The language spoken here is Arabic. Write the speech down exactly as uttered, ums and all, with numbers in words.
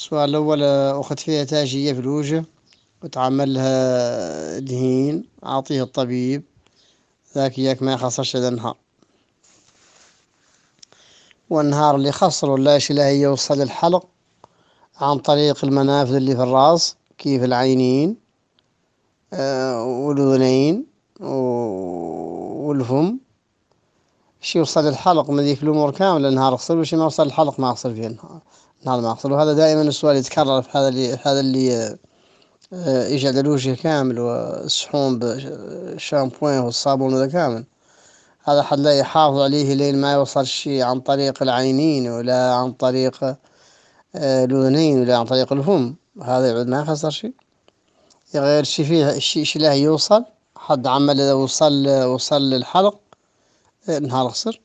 السؤال الأول، أخذ فيها تاجية في الوجه وتعمل لها دهين، أعطيه الطبيب ذاك إياك ما يخسرش هذا النهار. والنهار اللي خسر ولا له يوصل الحلق عن طريق المنافذ اللي في الرأس كيف العينين آه والأذنين والفم. شي يوصل الحلق من ذيك الأمور كاملة النهار خسر، وشي ما وصل الحلق ما خسر فيه النهار النهار ما خسر. وهذا دائما السؤال يتكرر في هذا اللي هذا اللي يجعل الوجه كامل والسحوم بالشامبوين والصابون هذا كامل. هذا حد لا يحافظ عليه لين ما يوصل الشي عن طريق العينين ولا عن طريق الأذنين ولا عن طريق الفم، هذا يعود ما يخسر شي. غير شي فيه الشي شي له يوصل حد عمل إذا وصل وصل للحلق النهار خسر.